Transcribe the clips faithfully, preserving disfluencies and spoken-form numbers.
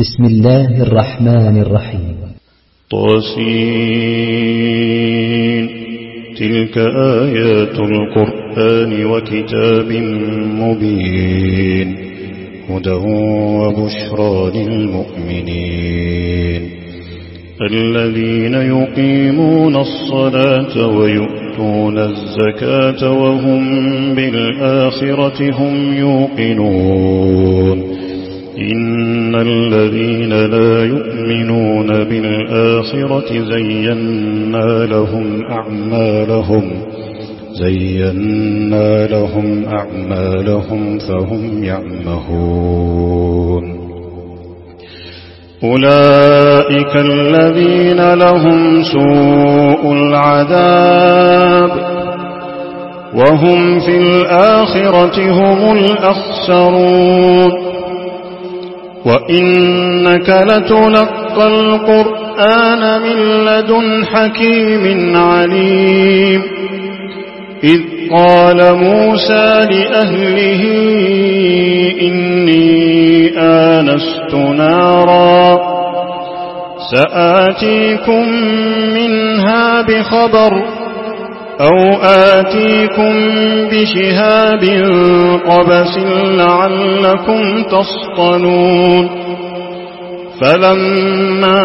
بسم الله الرحمن الرحيم. طاسين. تلك آيات القرآن وكتاب مبين هدى وبشرى للمؤمنين الذين يقيمون الصلاة ويؤتون الزكاة وهم بالآخرة هم يوقنون إن الذين لا يؤمنون بالآخرة زينا لهم أعمالهم زينا لهم أعمالهم فهم يعمهون أولئك الذين لهم سوء العذاب وهم في الآخرة هم الأخسرون وإنك لتلقى القرآن من لدن حكيم عليم إذ قال موسى لأهله إني آنست نارا سآتيكم منها بخبر أو آتيكم بشهاب قبس لعلكم تصطلون فلما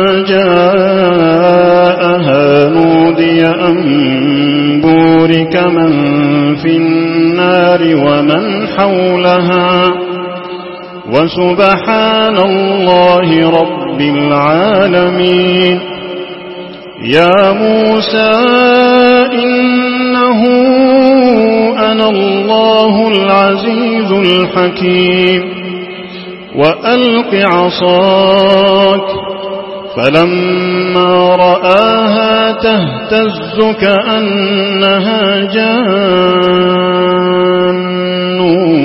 جاءها نودي أن بورك من في النار ومن حولها وسبحان الله رب العالمين يا موسى إنه أنا الله العزيز الحكيم وألق عصاك فلما رآها تهتز كأنها جان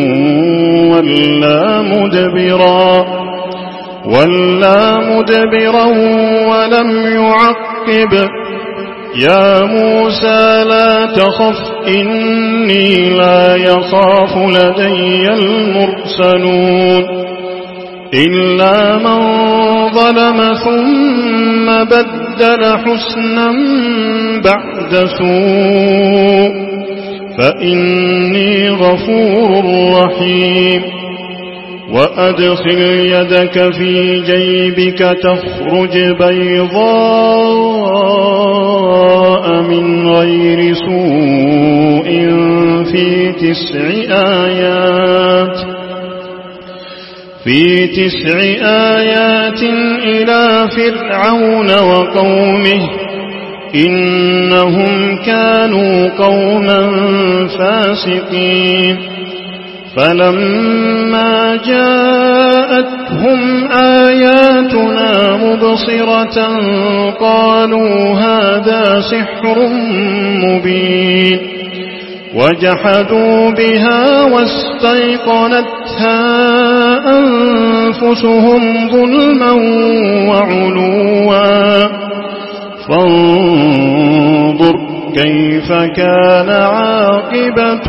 ولا مدبرا ولا مدبرا ولم يعقب يا موسى لا تخف إني لا يخاف لدي المرسلون إلا من ظلم ثم بدل حسنا بعد سوء فإني غفور رحيم وأدخل يدك في جيبك تخرج بيضاء من غير سوء في تسع آيات في تسع آيات إلى فرعون وقومه إنهم كانوا قوما فاسقين فلما جاءتهم آياتنا مبصرة قالوا هذا سحر مبين وجحدوا بها واستيقنتها أنفسهم ظلما وعلوا فانظر كيف كان عاقبة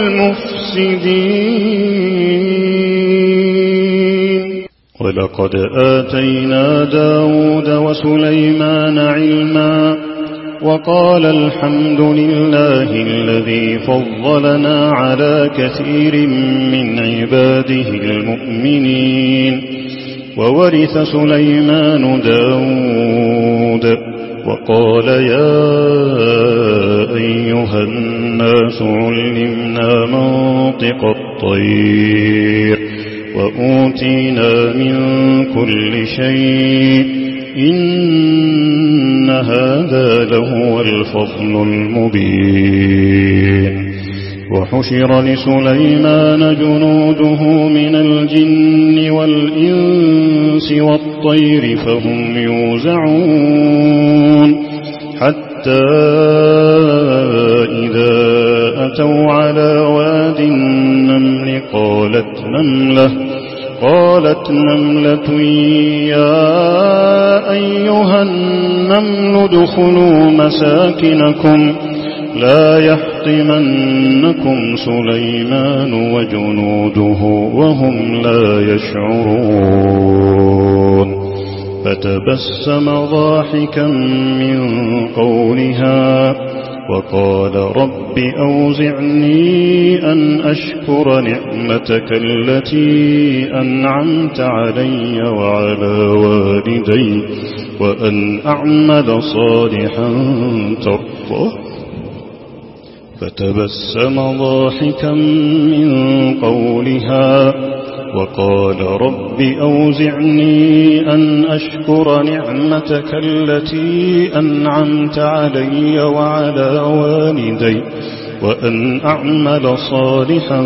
المفسدين ولقد آتينا داود وسليمان علما وقال الحمد لله الذي فضلنا على كثير من عباده المؤمنين وورث سليمان داود وقال يا أيها الناس علمنا منطق الطير وأوتينا من كل شيء إن هذا لهو الفضل المبين وحشر لسليمان جنوده من الجن والإنس والطير فهم يوزعون حتى إذا أتوا على واد النمل قالت نملة قالت نملة يا أيها النمل ادخلوا مساكنكم لا يحطمنكم سليمان وجنوده وهم لا يشعرون فتبسم ضاحكا من قولها وقال رب أوزعني أن أشكر نعمتك التي أنعمت علي وعلى والدي وأن أعمل صالحا ترضاه فتبسم ضاحكا من قولها وقال رب أوزعني أن أشكر نعمتك التي أنعمت علي وعلى والدي وأن أعمل صالحا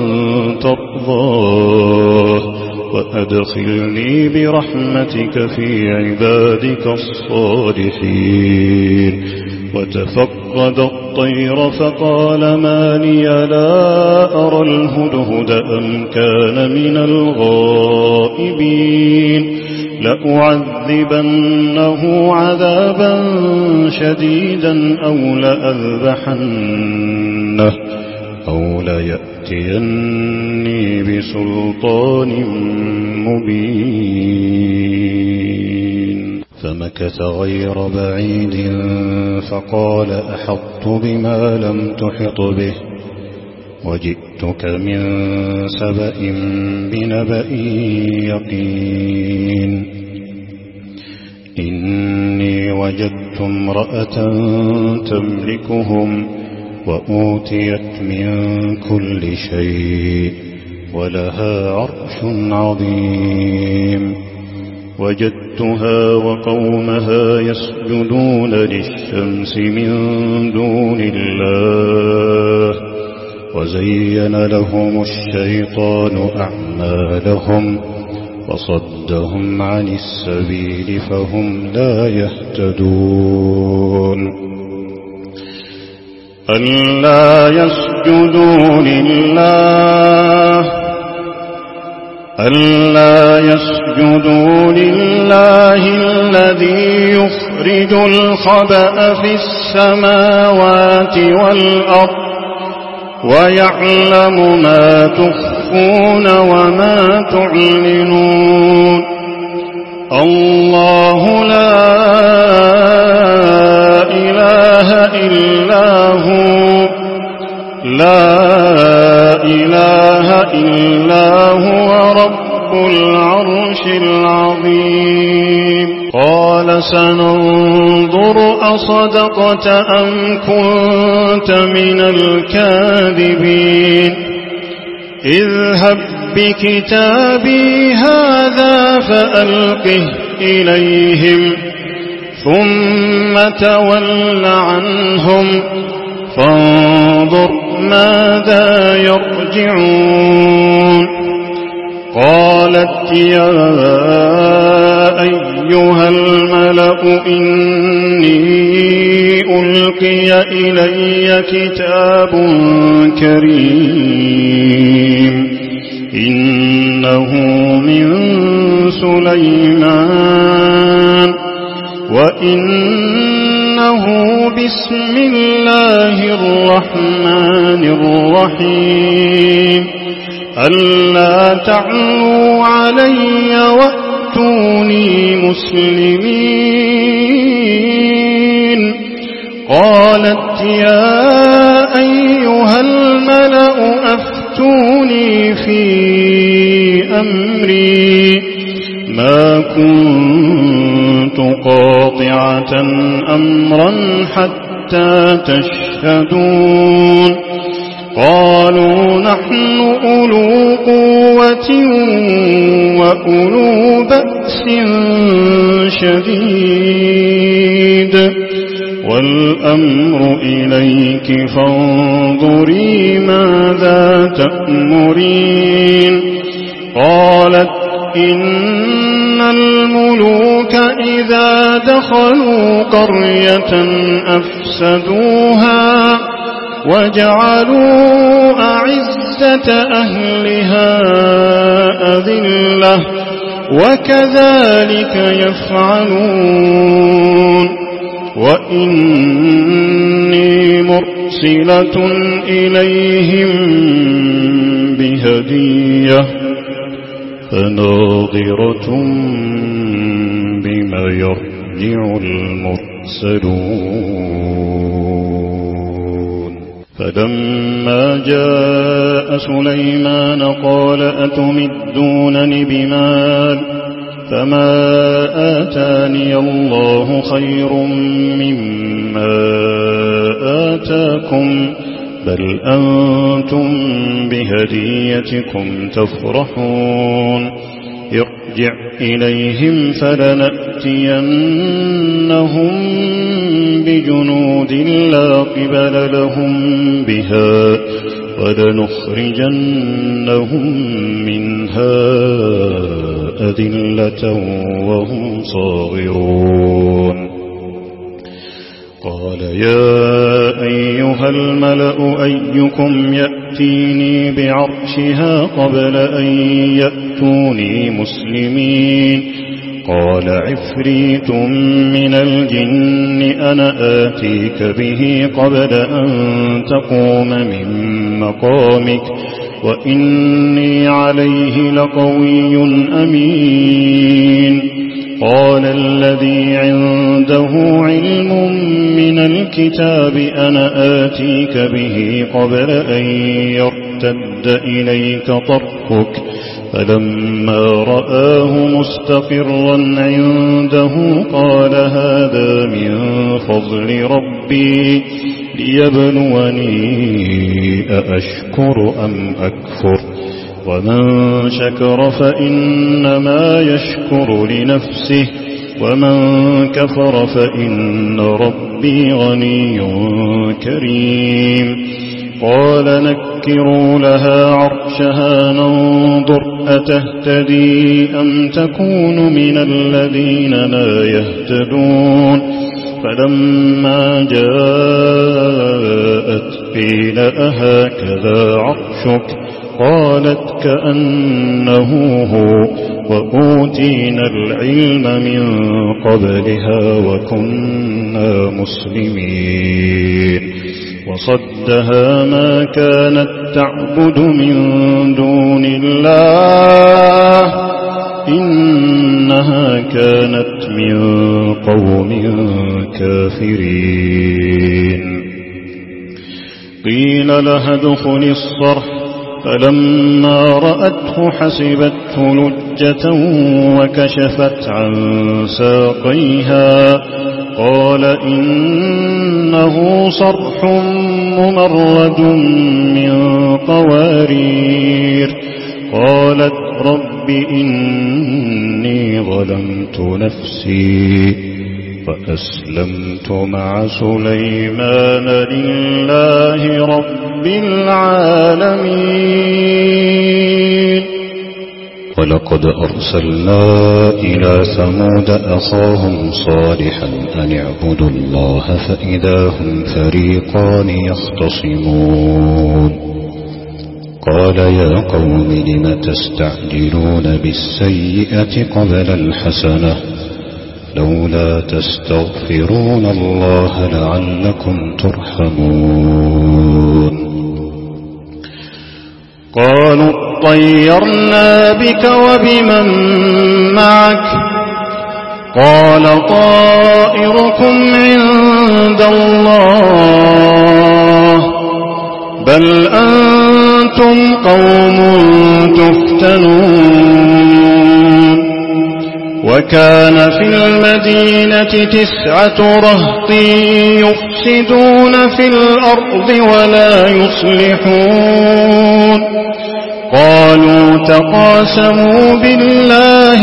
ترضاه وأدخلني برحمتك في عبادك الصالحين. وتفقد الطير فقال ما لي لا أرى الهدهد أم كان من الغائبين لأعذبنه عذابا شديدا أو لأذبحنه أو ليأتيني بسلطان مبين. فمكث غير بعيد فقال أحطت بما لم تحط به وجئتك من سبأ بنبأ يقين. إني وجدت امرأة تملكهم وأوتيت من كل شيء ولها عرش عظيم. وجدتها وقومها يسجدون للشمس من دون الله وزين لهم الشيطان أعمالهم وصدهم عن السبيل فهم لا يهتدون. ألا يسجدوا لله ألا يسجدوا لله الذي يخرج الخبأ في السماوات والأرض ويعلم ما تخفون وما تعلنون. الله لا إله إلا هو لا إله إلا هو رب العرش العظيم. قال سننظر أصدقت أم كنت من الكاذبين. اذهب بكتابي هذا فألقه إليهم ثم تول عنهم فانظر ماذا يرجعون. قالت يا أيها الملأ إني ألقي إلي كتاب كريم إنه من سليمان وإنه بسم الله الرحمن الرحيم. ألا تعلوا علي وأتوني مسلمين. قالت يا أيها الملأ أفتوني في أمري ما كنت قاطعة أمرا حتى تشهدون. قالوا نحن أولو قوة وأولو بأس شديد والأمر إليك فانظري ماذا تأمرين. قالت إن الملوك إذا دخلوا قرية أفسدوها وجعلوا أعزة أهلها أذلة وكذلك يفعلون. وإني مرسلة إليهم بهدية فناظرة بما يرجع المرسلون فلما جاء سليمان قال أتمدونني بمال فما آتاني الله خير مما آتاكم بل أنتم بهديتكم تفرحون ارجع إليهم فلنأتينهم بجنود لا قبل لهم بها ولنخرجنهم منها أذلة وهم صاغرون قال يا أيها الملأ أيكم يأتيني بعرشها قبل أن يأتوني مسلمين قال عفريت من الجن أنا آتيك به قبل أن تقوم من مقامك وإني عليه لقوي أمين قال الذي عنده علم من الكتاب أنا آتيك به قبل أن يرتد إليك طرفك فلما رآه مستقرا عنده قال هذا من فضل ربي ليبلوني أأشكر أم أكفر ومن شكر فإنما يشكر لنفسه ومن كفر فإن ربي غني كريم قال نكروا لها عرشها ننظر أتهتدي أم تكون من الذين لا يهتدون فلما جاءت قيل أهكذا عرشك قالت كأنه هو وأوتينا العلم من قبلها وكنا مسلمين وصدها ما كانت تعبد من دون الله إنها كانت من قوم كافرين قيل لها ادخل الصرح فلما رأته حسبته لجة وكشفت عن ساقيها قال إنه صرح ممرد من قوارير قالت رب إني ظلمت نفسي فأسلمت مع سليمان لله رب العالمين ولقد أرسلنا إلى ثمود أخاهم صالحا أن اعبدوا الله فإذا هم فريقان يختصمون قال يا قوم لم تستعجلون بالسيئة قبل الحسنة لولا تستغفرون الله لعلكم ترحمون قالوا طيرنا بك وبمن معك قال طائركم عند الله بل أنتم قوم تفتنون وكان في المدينة تسعة رهط يفسدون في الأرض ولا يصلحون قالوا تقاسموا بالله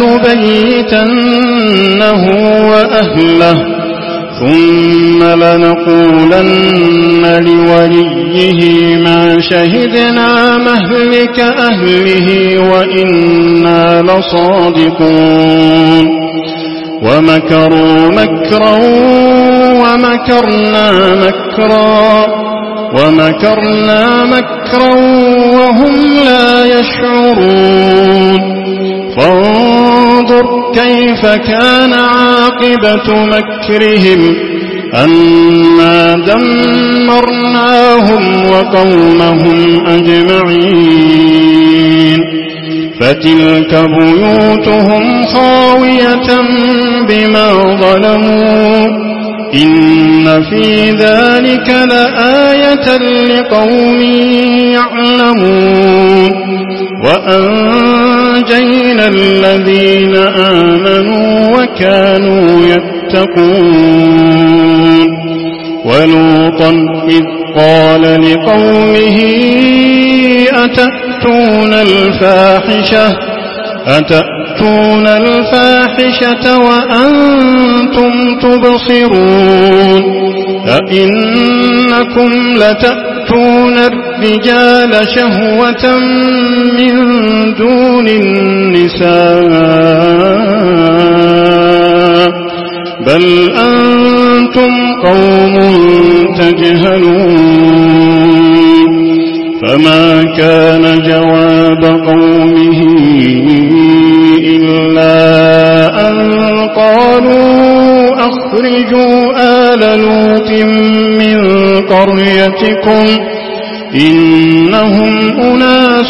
لنبيتنه وأهله ثم لنقولن لوليه ما شهدنا مهلك أهله وإنا لصادقون ومكروا مكرا ومكرنا مكرا ومكرنا مكرا وهم لا يشعرون فانظر كيف كان عاقبة مكرهم أنا دمرناهم وقومهم أجمعين فتلك بيوتهم خاوية بما ظلموا إن في ذلك لآية لقوم يعلمون وأنجينا الذين آمنوا وكانوا يتقون ولوطا إذ قال لقومه أتأتون الفاحشة أتأتون الفاحشة وأنتم تبصرون أئنكم لتأتون الرجال شهوة من دون النساء بل أنتم قوم تجهلون فما كان جواب قومه إلا أن قالوا أخرجوا آل لوط من قريتكم إنهم أناس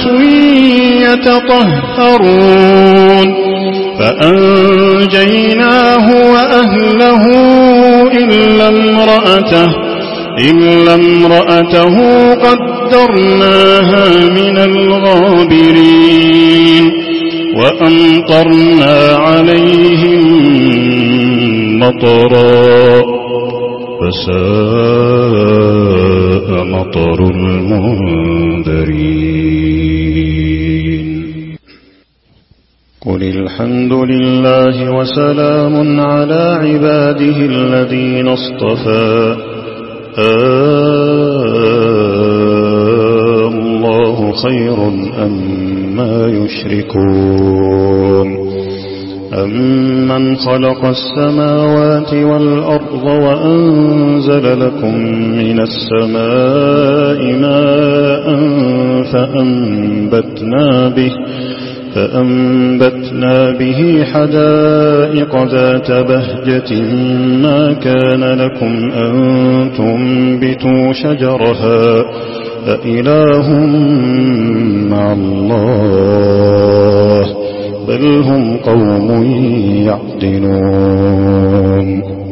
يتطهرون فأنجيناه وأهله إلا امرأته إلا امرأته قدرناها من الغابرين وأمطرنا عليهم مطرا فساء مطر المنذرين قل الحمد لله وسلام على عباده الذين اصطفى الله خير أما يشركون أمن خلق السماوات والأرض وأنزل لكم من السماء ماء فأنبتنا به فأنبتنا به حدائق ذات بهجة ما كان لكم أن تنبتوا شجرها أإله مع الله بل هم قوم يعدلون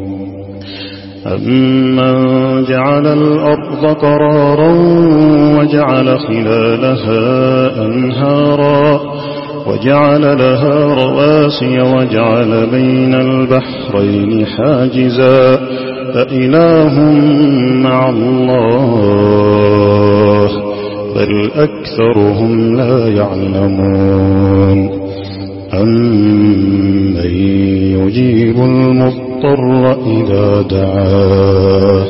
أمن جعل الأرض قرارا وجعل خلالها أنهارا وجعل لها رواسي وجعل بين البحرين حاجزا أإله مع الله بل أكثرهم لا يعلمون أمن يجيب المضطر إذا دعاه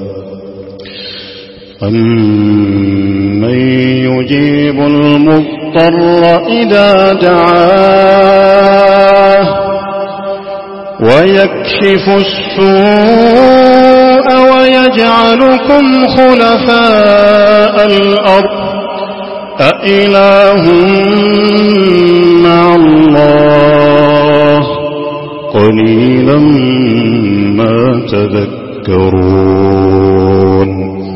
أمن يجيب المضطر إذا دعاه ويكشف السوء ويجعلكم خلفاء الأرض أإله مع الله قليلا ما تذكرون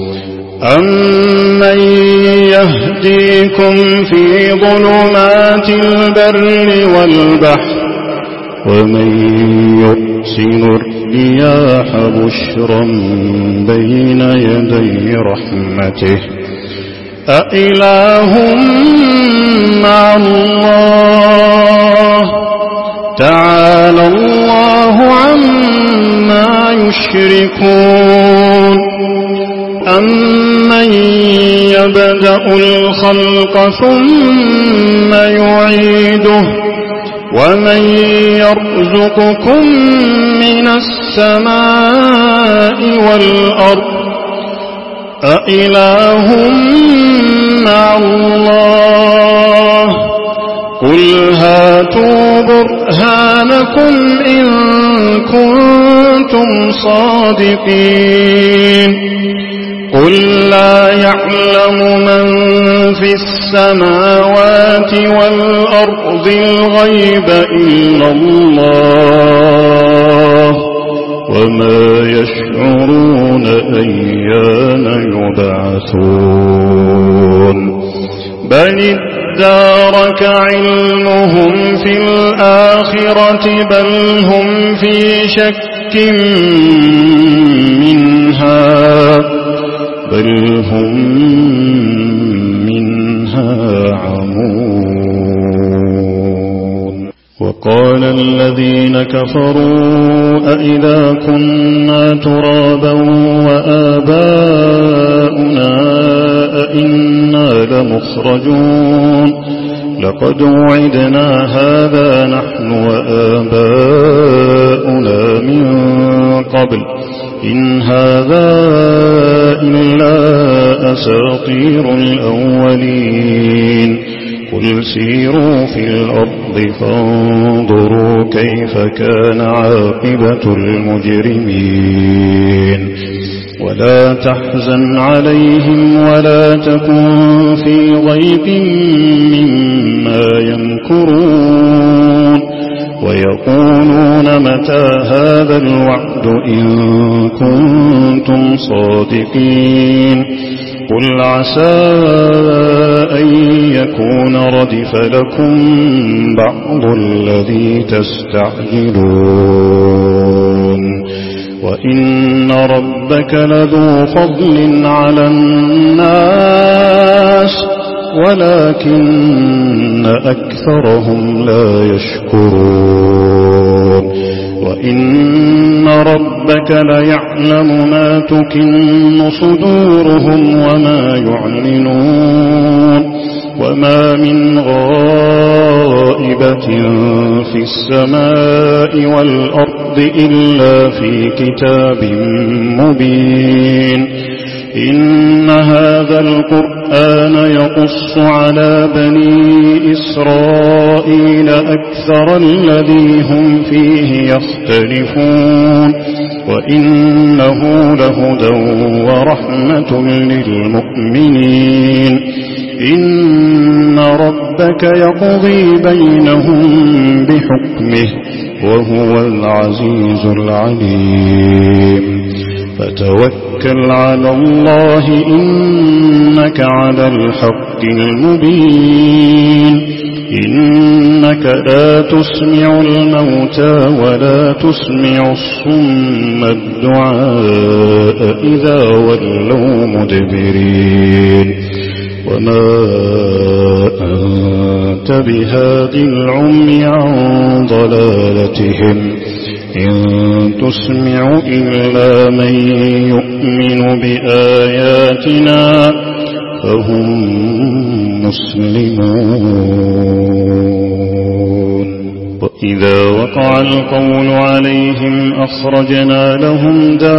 أمن يهديكم في ظلمات البر والبحر ومن يرسل الرياح بشرا بين يدي رحمته أإله مع الله تعالى الله عما يشركون أمن يبدأ الخلق ثم يعيده ومن يرزقكم من السماء والأرض أإله مع الله قل هاتوا برهانكم إن كنتم صادقين قل لا يعلم من في السماوات والأرض الغيب إلا الله وما يشعرون أيان يبعثون بل ادارك علمهم في الآخرة بل هم في شك منها بل هم منها عمون. وقال الذين كفروا أئذا كنا ترابا وآباؤنا أئنا لمخرجون لقد وعدنا هذا نحن وآباؤنا من قبل إن هذا إلا أساطير الأولين قل سيروا في الأرض فانظروا كيف كان عاقبة المجرمين ولا تحزن عليهم ولا تكن في ضيق مما يمكرون ويقولون متى هذا الوعد إن كنتم صادقين قل عسى أن يكون ردف لكم بعض الذي تستعجلون وإن ربك لذو فضل على الناس ولكن أكثرهم لا يشكرون وإن ربك ليعلم ما تكن صدورهم وما يعلنون وما من غائبة في السماء والأرض إلا في كتاب مبين إن هذا القرآن يقص على بني إسرائيل أكثر الذي هم فيه يختلفون وإنه لهدى ورحمة للمؤمنين إن ربك يقضي بينهم بحكمه وهو العزيز العليم فتوكل على الله إنك على الحق المبين إنك لا تسمع الموتى ولا تسمع الصم الدعاء إذا ولوا مدبرين وما أنت بهاد العمي عن ضلالتهم إن تسمع إلا من يؤمن بآياتنا فهم مسلمون وإذا وقع القول عليهم أخرجنا لهم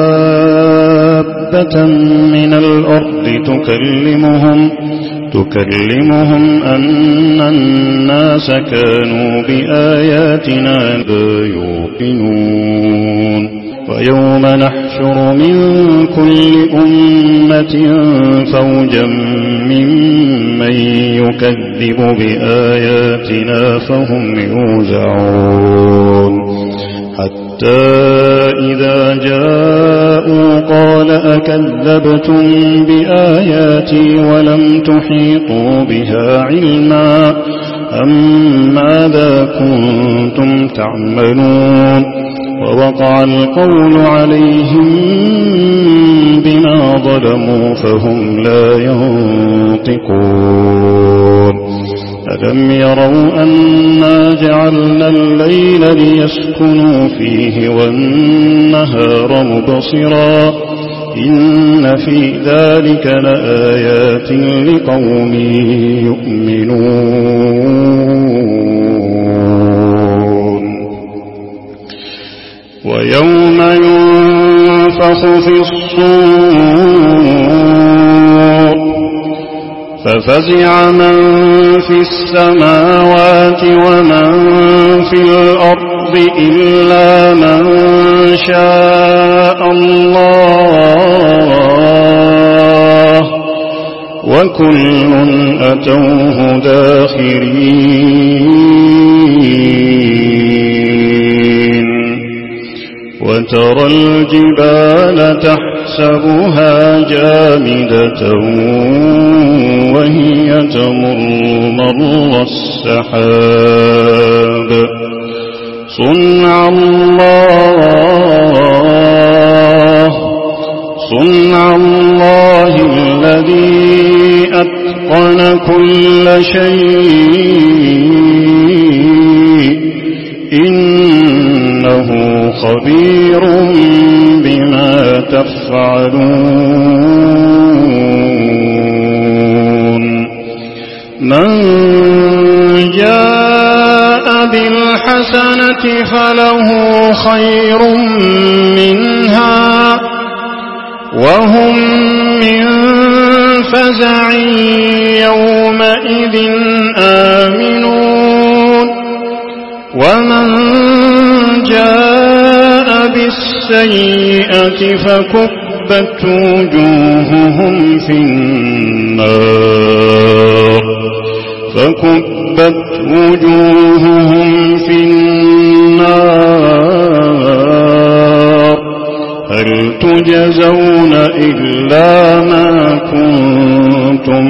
دابة من الأرض تكلمهم تكلمهم أن الناس كانوا بآياتنا لا يوقنون ويوم نحشر من كل أمة فوجا ممن يكذب بآياتنا فهم يوزعون حتى إذا جاءوا قال أكذبتم بآياتي ولم تحيطوا بها علما أم ماذا كنتم تعملون ووقع القول عليهم بما ظلموا فهم لا ينطقون ألم يروا أنا جعلنا الليل ليسكنوا فيه والنهار مبصرا إن في ذلك لآيات لقوم يؤمنون ويوم ينفخ في الصور ففزع من في السماوات ومن في الأرض إلا من شاء الله وكل أتوه داخرين وترى الجبال تحت تحسبها جامدة وهي تمر مر السحاب صنع الله صنع الله الذي أتقن كل شيء إنه خبير بما تفعلون من جاء بالحسنة فله خير منها وهم من فزع يومئذ آمنون ومن جاء بالسيئة فكبت وجوههم في النار فكبت وجوههم في النار هل تجزون إلا ما كنتم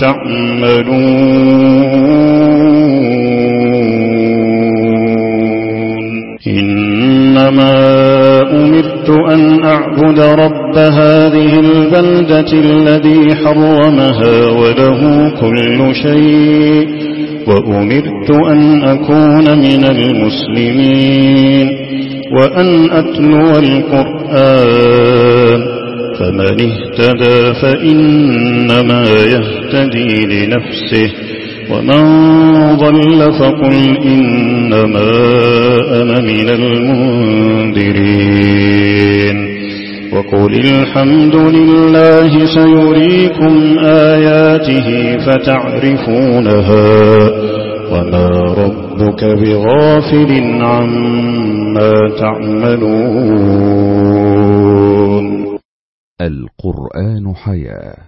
تعملون إنما أمرت أن أعبد رب هذه البلدة الذي حرمها وله كل شيء وأمرت أن أكون من المسلمين وأن أتلو القرآن فمن اهتدى فإنما يهتدي لنفسه ومن ضل فقل إنما أنا من المنذرين وقل الحمد لله سيريكم آياته فتعرفونها وما ربك بغافل عما تعملون. القرآن حياة.